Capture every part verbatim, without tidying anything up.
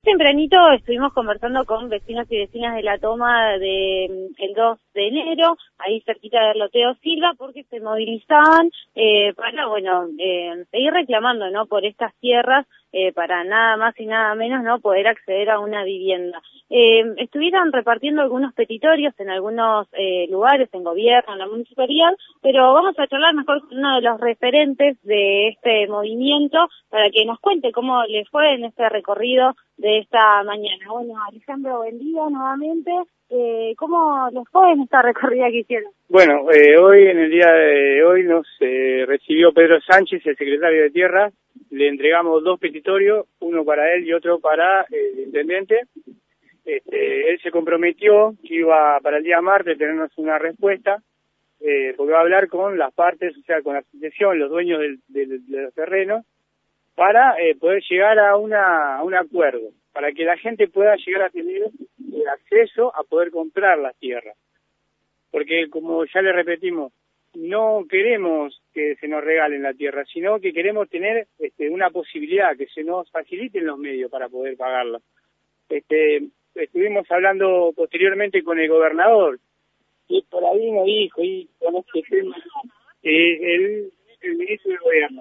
Tempranito estuvimos conversando con vecinos y vecinas de La Toma de, el dos de enero, ahí cerquita del Loteo Silva, porque se movilizaban eh, para, bueno, eh, seguir reclamando, ¿no?, por estas tierras, eh, para nada más y nada menos, ¿no?, poder acceder a una vivienda. Eh, estuvieron repartiendo algunos petitorios en algunos eh, lugares, en gobierno, en la municipalidad, pero vamos a charlar mejor con uno de los referentes de este movimiento para que nos cuente cómo le fue en este recorrido de esta mañana. Bueno, Alejandro, buen día nuevamente. Eh, ¿Cómo les fue en esta recorrida que hicieron? Bueno, eh, hoy, en el día de hoy, nos eh, recibió Pedro Sánchez, el secretario de Tierra. Le entregamos dos petitorios, uno para él y otro para eh, el intendente. Este, él se comprometió que iba para el día martes a tenernos una respuesta, eh, porque va a hablar con las partes, o sea, con la asociación, los dueños del, del, de los terrenos, para eh, poder llegar a, una, a un acuerdo, para que la gente pueda llegar a tener el acceso a poder comprar las tierras. Porque, como ya le repetimos, no queremos que se nos regalen la tierra, sino que queremos tener este, una posibilidad, que se nos faciliten los medios para poder pagarla. Este, estuvimos hablando posteriormente con el gobernador, y por ahí nos dijo, y con este tema, eh, el, el ministro del gobierno,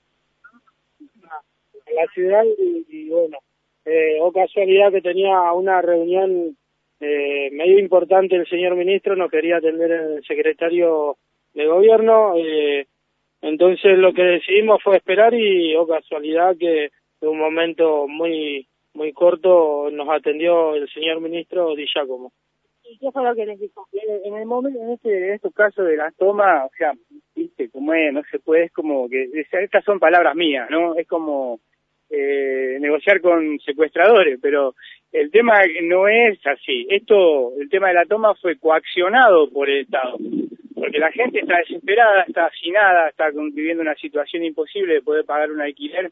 la ciudad, y, y bueno, eh, o casualidad que tenía una reunión eh, medio importante el señor ministro, no quería atender el secretario de gobierno, eh, entonces lo que decidimos fue esperar y, o casualidad que en un momento muy muy corto nos atendió el señor ministro Di Giacomo. ¿Y qué fue lo que les dijo? En el momento, en este, en estos casos de la toma, o sea, viste, como es, no se puede, es como que, estas son palabras mías, ¿no? Es como eh, negociar con secuestradores, pero el tema no es así. Esto, el tema de la toma fue coaccionado por el Estado, porque la gente está desesperada, está hacinada, está viviendo una situación imposible de poder pagar un alquiler,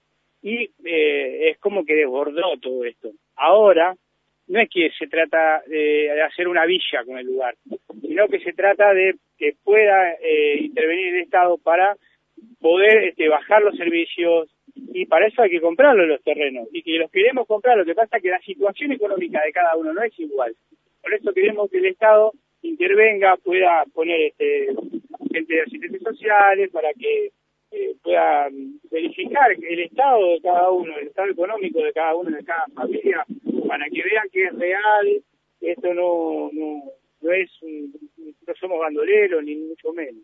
y eh, es como que desbordó todo esto. Ahora, no es que se trata de hacer una villa con el lugar, sino que se trata de que pueda eh, intervenir el Estado para poder este, bajar los servicios, y para eso hay que comprarlos los terrenos, y que los queremos comprar. Lo que pasa es que la situación económica de cada uno no es igual. Por eso queremos que el Estado intervenga, pueda poner este, gente de asistentes sociales para que eh, pueda verificar el estado de cada uno, el estado económico de cada uno, de cada familia, para que vean que es real. Esto no no, no es un, no somos bandoleros ni mucho menos.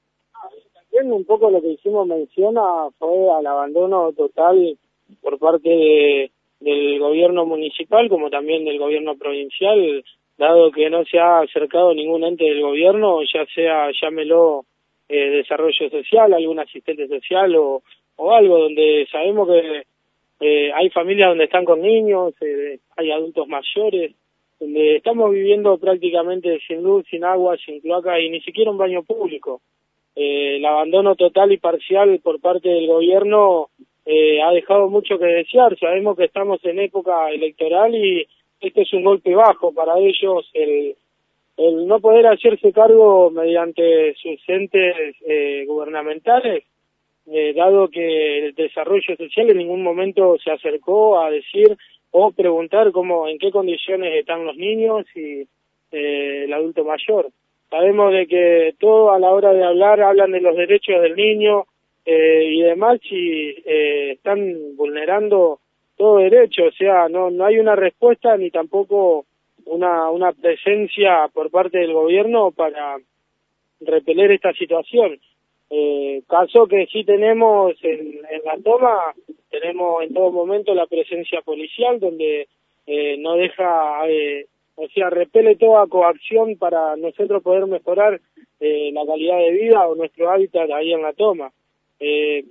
También un poco lo que hicimos menciona fue al abandono total por parte de, del gobierno municipal como también del gobierno provincial, dado que no se ha acercado ningún ente del gobierno, ya sea, llámelo eh, desarrollo social, algún asistente social o, o algo, donde sabemos que eh, hay familias donde están con niños, eh, hay adultos mayores, donde estamos viviendo prácticamente sin luz, sin agua, sin cloaca y ni siquiera un baño público. Eh, el abandono total y parcial por parte del gobierno eh, ha dejado mucho que desear. Sabemos que estamos en época electoral y este es un golpe bajo para ellos, el, el no poder hacerse cargo mediante sus entes eh, gubernamentales, eh, dado que el desarrollo social en ningún momento se acercó a decir o preguntar cómo, en qué condiciones están los niños y eh, el adulto mayor. Sabemos de que todo a la hora de hablar hablan de los derechos del niño eh, y demás, y eh, están vulnerando todo derecho, o sea, no no hay una respuesta ni tampoco una una presencia por parte del gobierno para repeler esta situación. Eh, caso que sí tenemos en, en la toma, tenemos en todo momento la presencia policial, donde eh, no deja, eh, o sea, repele toda coacción para nosotros poder mejorar eh, la calidad de vida o nuestro hábitat ahí en la toma. Eh,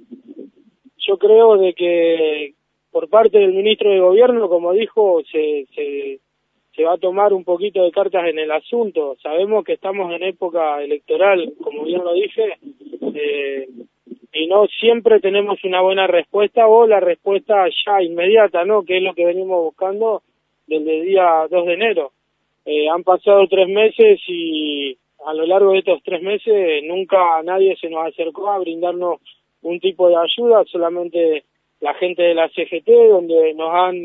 yo creo de que por parte del ministro de Gobierno, como dijo, se, se, se va a tomar un poquito de cartas en el asunto. Sabemos que estamos en época electoral, como bien lo dije, eh, y no siempre tenemos una buena respuesta o la respuesta ya inmediata, ¿no?, que es lo que venimos buscando desde el día dos de enero. Eh, han pasado tres meses y a lo largo de estos tres meses nunca nadie se nos acercó a brindarnos un tipo de ayuda, solamente la gente de la C G T, donde nos han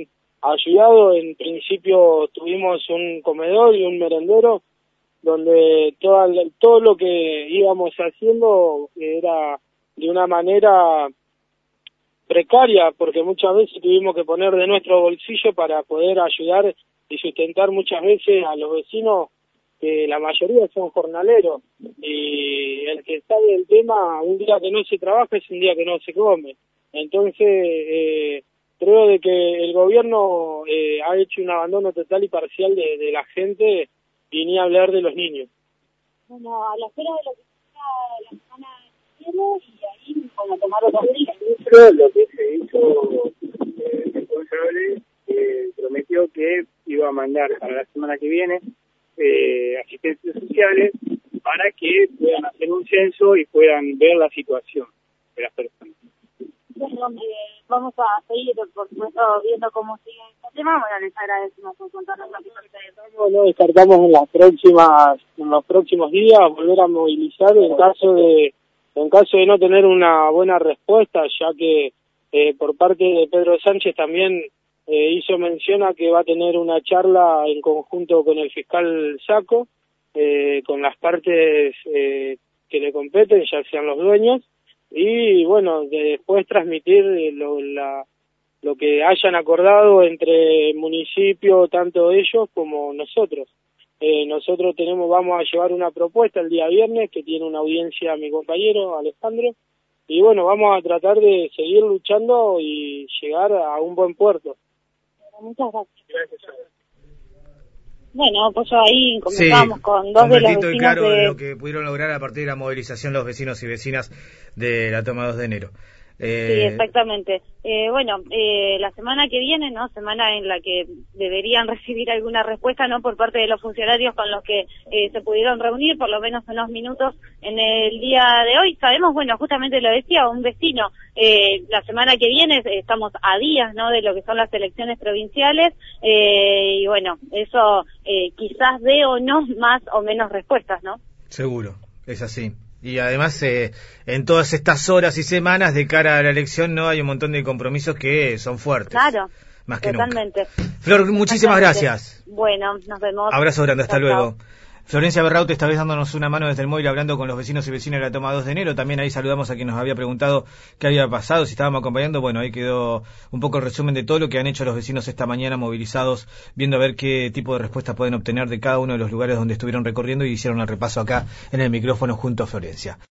ayudado. En principio tuvimos un comedor y un merendero donde toda, todo lo que íbamos haciendo era de una manera precaria, porque muchas veces tuvimos que poner de nuestro bolsillo para poder ayudar y sustentar muchas veces a los vecinos, que la mayoría son jornaleros, y el que sabe del tema, un día que no se trabaja es un día que no se come. Entonces, eh, creo de que el gobierno eh, ha hecho un abandono total y parcial de, de la gente, y ni hablar de los niños. Bueno, a la espera de lo que sea la semana que viene, y ahí como tomar los días. Lo que se hizo eh, el responsable eh, prometió que iba a mandar para la semana que viene eh, asistentes sociales para que puedan hacer un censo y puedan ver la situación de las personas. Bueno, eh, vamos a seguir, por supuesto, viendo cómo sigue este tema. Bueno, les agradecemos por contarnos lo que ustedes. No, no descartamos en las próximas, en los próximos días volver a movilizar en caso de, en caso de no tener una buena respuesta, ya que eh, por parte de Pedro Sánchez también eh, hizo mención a que va a tener una charla en conjunto con el fiscal Sacco, eh, con las partes eh, que le competen, ya sean los dueños, y bueno, de después transmitir lo, la, lo que hayan acordado entre el municipio, tanto ellos como nosotros. Eh, nosotros tenemos, vamos a llevar una propuesta el día viernes que tiene una audiencia a mi compañero Alejandro, y bueno, vamos a tratar de seguir luchando y llegar a un buen puerto. Muchas gracias. Gracias. Bueno, pues yo ahí comenzamos sí, con dos de los vecinos y claro de... lo que pudieron lograr a partir de la movilización los vecinos y vecinas de la toma dos de enero. Eh... Sí, exactamente. Eh, bueno, eh, la semana que viene, ¿no? Semana en la que deberían recibir alguna respuesta, ¿no? Por parte de los funcionarios con los que eh, se pudieron reunir, por lo menos unos minutos en el día de hoy. Sabemos, bueno, justamente lo decía un vecino, eh, la semana que viene estamos a días, ¿no? De lo que son las elecciones provinciales, eh, y bueno, eso eh, quizás dé o no más o menos respuestas, ¿no? Seguro, es así. Y además, eh, en todas estas horas y semanas de cara a la elección, no hay un montón de compromisos que son fuertes. Claro, más que totalmente. Nunca. Flor, muchísimas gracias. Bueno, nos vemos. Abrazo grande, hasta chao, luego. Chao. Florencia Berraute, esta vez dándonos una mano desde el móvil, hablando con los vecinos y vecinas de la toma dos de enero. También ahí saludamos a quien nos había preguntado qué había pasado, si estábamos acompañando. Bueno, ahí quedó un poco el resumen de todo lo que han hecho los vecinos esta mañana, movilizados, viendo a ver qué tipo de respuesta pueden obtener de cada uno de los lugares donde estuvieron recorriendo, y hicieron el repaso acá en el micrófono junto a Florencia.